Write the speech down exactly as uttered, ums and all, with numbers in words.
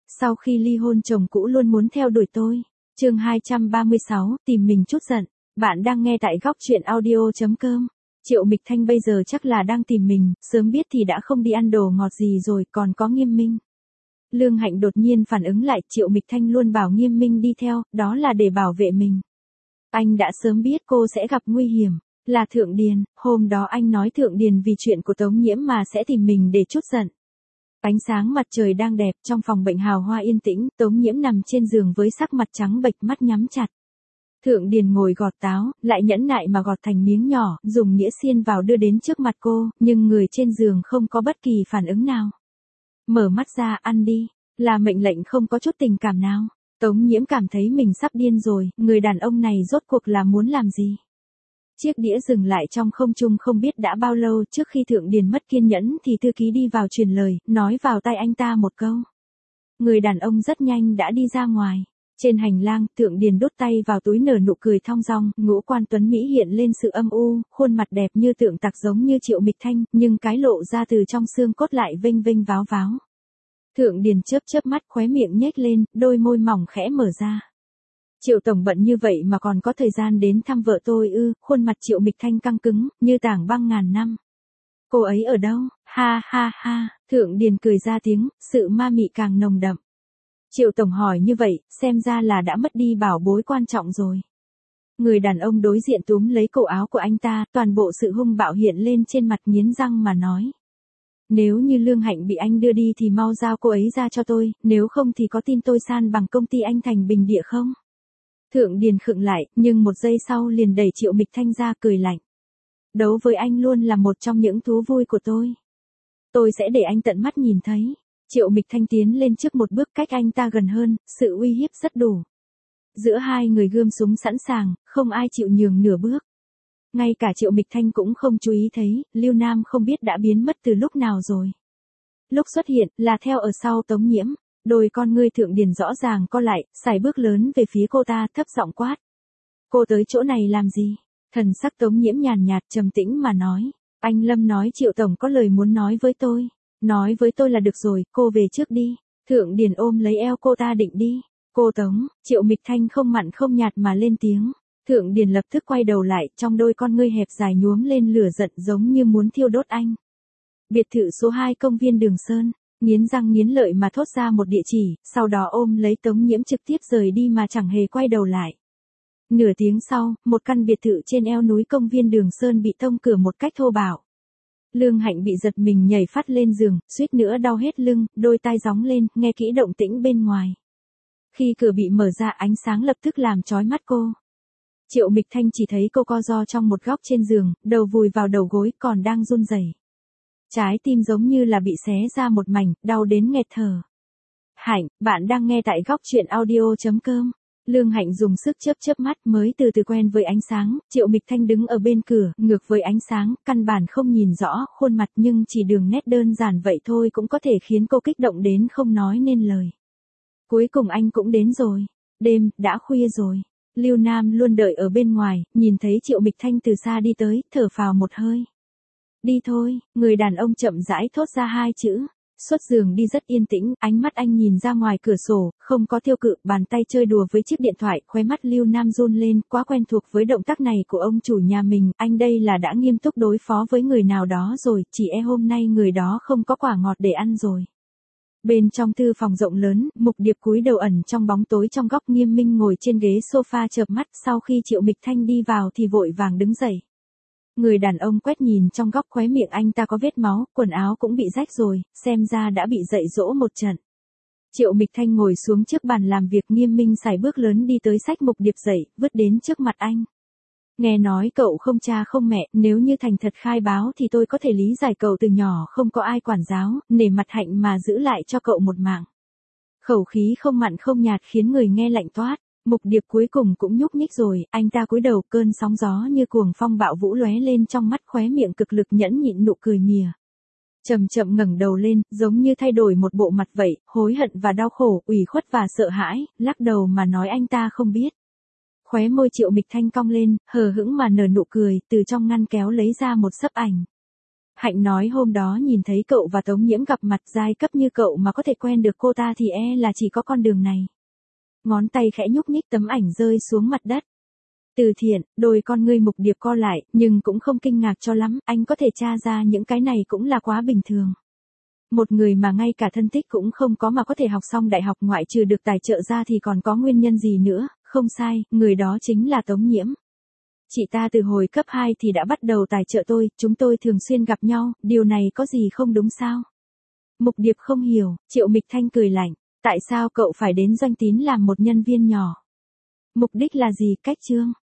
Sau khi ly hôn chồng cũ luôn muốn theo đuổi tôi. Chương hai trăm ba mươi sáu, tìm mình chút giận. Bạn đang nghe tại góc truyện audio chấm com. Triệu Mịch Thanh bây giờ chắc là đang tìm mình, sớm biết thì đã không đi ăn đồ ngọt gì rồi, còn có Nghiêm Minh. Lương Hạnh đột nhiên phản ứng lại, Triệu Mịch Thanh luôn bảo Nghiêm Minh đi theo, đó là để bảo vệ mình. Anh đã sớm biết cô sẽ gặp nguy hiểm, là Thượng Điền, hôm đó anh nói Thượng Điền vì chuyện của Tống Nhiễm mà sẽ tìm mình để chút giận. Ánh sáng mặt trời đang đẹp, trong phòng bệnh hào hoa yên tĩnh, Tống Nhiễm nằm trên giường với sắc mặt trắng bệch, mắt nhắm chặt. Thượng Điền ngồi gọt táo, lại nhẫn nại mà gọt thành miếng nhỏ, dùng đĩa xiên vào đưa đến trước mặt cô, nhưng người trên giường không có bất kỳ phản ứng nào. Mở mắt ra, ăn đi, là mệnh lệnh không có chút tình cảm nào. Tống Nhiễm cảm thấy mình sắp điên rồi, người đàn ông này rốt cuộc là muốn làm gì? Chiếc đĩa dừng lại trong không trung không biết đã bao lâu, trước khi Thượng Điền mất kiên nhẫn thì thư ký đi vào truyền lời, nói vào tai anh ta một câu. Người đàn ông rất nhanh đã đi ra ngoài. Trên hành lang, Thượng Điền đút tay vào túi nở nụ cười thong dong, ngũ quan tuấn Mỹ hiện lên sự âm u, khuôn mặt đẹp như tượng tạc giống như Triệu Mịch Thanh, nhưng cái lộ ra từ trong xương cốt lại vênh vênh váo váo. Thượng Điền chớp chớp mắt, khóe miệng nhếch lên, đôi môi mỏng khẽ mở ra. Triệu tổng bận như vậy mà còn có thời gian đến thăm vợ tôi ư? Khuôn mặt Triệu Mịch Thanh căng cứng, như tảng băng ngàn năm. Cô ấy ở đâu? Ha ha ha, Thượng Điền cười ra tiếng, sự ma mị càng nồng đậm. Triệu tổng hỏi như vậy, xem ra là đã mất đi bảo bối quan trọng rồi. Người đàn ông đối diện túm lấy cổ áo của anh ta, toàn bộ sự hung bạo hiện lên trên mặt, nghiến răng mà nói. Nếu như Lương Hạnh bị anh đưa đi thì mau giao cô ấy ra cho tôi, nếu không thì có tin tôi san bằng công ty anh thành bình địa không? Thượng Điền khựng lại, nhưng một giây sau liền đẩy Triệu Mịch Thanh ra, cười lạnh. Đấu với anh luôn là một trong những thú vui của tôi. Tôi sẽ để anh tận mắt nhìn thấy. Triệu Mịch Thanh tiến lên trước một bước, cách anh ta gần hơn, sự uy hiếp rất đủ. Giữa hai người gươm súng sẵn sàng, không ai chịu nhường nửa bước. Ngay cả Triệu Mịch Thanh cũng không chú ý thấy, Lưu Nam không biết đã biến mất từ lúc nào rồi. Lúc xuất hiện, là theo ở sau Tống Nhiễm, đôi con ngươi Thượng Điền rõ ràng co lại, sải bước lớn về phía cô ta, thấp giọng quát. Cô tới chỗ này làm gì? Thần sắc Tống Nhiễm nhàn nhạt trầm tĩnh mà nói. Anh Lâm nói Triệu tổng có lời muốn nói với tôi. Nói với tôi là được rồi, cô về trước đi. Thượng Điền ôm lấy eo cô ta định đi. Cô Tống, Triệu Mịch Thanh không mặn không nhạt mà lên tiếng. Thượng Điền lập tức quay đầu lại, trong đôi con ngươi hẹp dài nhuốm lên lửa giận giống như muốn thiêu đốt anh. Biệt thự số hai công viên Đường Sơn, nghiến răng nghiến lợi mà thốt ra một địa chỉ, sau đó ôm lấy Tống Nhiễm trực tiếp rời đi mà chẳng hề quay đầu lại. Nửa tiếng sau, một căn biệt thự trên eo núi công viên Đường Sơn bị tông cửa một cách thô bạo. Lương Hạnh bị giật mình nhảy phát lên giường, suýt nữa đau hết lưng, đôi tai gióng lên, nghe kỹ động tĩnh bên ngoài. Khi cửa bị mở ra, ánh sáng lập tức làm chói mắt cô. Triệu Mịch Thanh chỉ thấy cô co ro trong một góc trên giường, đầu vùi vào đầu gối, còn đang run rẩy. Trái tim giống như là bị xé ra một mảnh, đau đến nghẹt thở. Hạnh, bạn đang nghe tại góc truyện audio chấm com. Lương Hạnh dùng sức chớp chớp mắt, mới từ từ quen với ánh sáng. Triệu Mịch Thanh đứng ở bên cửa, ngược với ánh sáng, căn bản không nhìn rõ khuôn mặt, nhưng chỉ đường nét đơn giản vậy thôi cũng có thể khiến cô kích động đến không nói nên lời. Cuối cùng anh cũng đến rồi. Đêm, đã khuya rồi. Lưu Nam luôn đợi ở bên ngoài, nhìn thấy Triệu Mịch Thanh từ xa đi tới, thở phào một hơi. Đi thôi, người đàn ông chậm rãi thốt ra hai chữ. Xuất giường đi rất yên tĩnh, ánh mắt anh nhìn ra ngoài cửa sổ, không có tiêu cự, bàn tay chơi đùa với chiếc điện thoại, khóe mắt Lưu Nam run lên, quá quen thuộc với động tác này của ông chủ nhà mình, anh đây là đã nghiêm túc đối phó với người nào đó rồi, chỉ e hôm nay người đó không có quả ngọt để ăn rồi. Bên trong thư phòng rộng lớn, Mục Điệp cúi đầu ẩn trong bóng tối trong góc, Nghiêm Minh ngồi trên ghế sofa chợp mắt, sau khi Triệu Mịch Thanh đi vào thì vội vàng đứng dậy. Người đàn ông quét nhìn trong góc, khóe miệng anh ta có vết máu, quần áo cũng bị rách rồi, xem ra đã bị dạy dỗ một trận. Triệu Mịch Thanh ngồi xuống trước bàn làm việc, Nghiêm Minh sải bước lớn đi tới xách Mục Điệp dậy, vứt đến trước mặt anh. Nghe nói cậu không cha không mẹ, nếu như thành thật khai báo thì tôi có thể lý giải cậu từ nhỏ không có ai quản giáo, nể mặt Hạnh mà giữ lại cho cậu một mạng. Khẩu khí không mặn không nhạt khiến người nghe lạnh toát. Mục Điệp cuối cùng cũng nhúc nhích rồi, anh ta cúi đầu, cơn sóng gió như cuồng phong bạo vũ lóe lên trong mắt, khóe miệng cực lực nhẫn nhịn nụ cười mỉa. Chậm chậm ngẩng đầu lên, giống như thay đổi một bộ mặt vậy, hối hận và đau khổ, ủy khuất và sợ hãi, lắc đầu mà nói anh ta không biết. Khóe môi Triệu Mịch Thanh cong lên, hờ hững mà nở nụ cười, từ trong ngăn kéo lấy ra một xấp ảnh. Hạnh nói hôm đó nhìn thấy cậu và Tống Nhiễm gặp mặt, giai cấp như cậu mà có thể quen được cô ta thì e là chỉ có con đường này. Ngón tay khẽ nhúc nhích, tấm ảnh rơi xuống mặt đất. Từ Thiện, đôi con ngươi Mục Điệp co lại, nhưng cũng không kinh ngạc cho lắm, anh có thể tra ra những cái này cũng là quá bình thường. Một người mà ngay cả thân thích cũng không có mà có thể học xong đại học, ngoại trừ được tài trợ ra thì còn có nguyên nhân gì nữa, không sai, người đó chính là Tống Nhiễm. Chị ta từ hồi cấp hai thì đã bắt đầu tài trợ tôi, chúng tôi thường xuyên gặp nhau, điều này có gì không đúng sao? Mục Điệp không hiểu, Triệu Mịch Thanh cười lạnh, tại sao cậu phải đến Doanh Tín làm một nhân viên nhỏ? Mục đích là gì? Cách trương.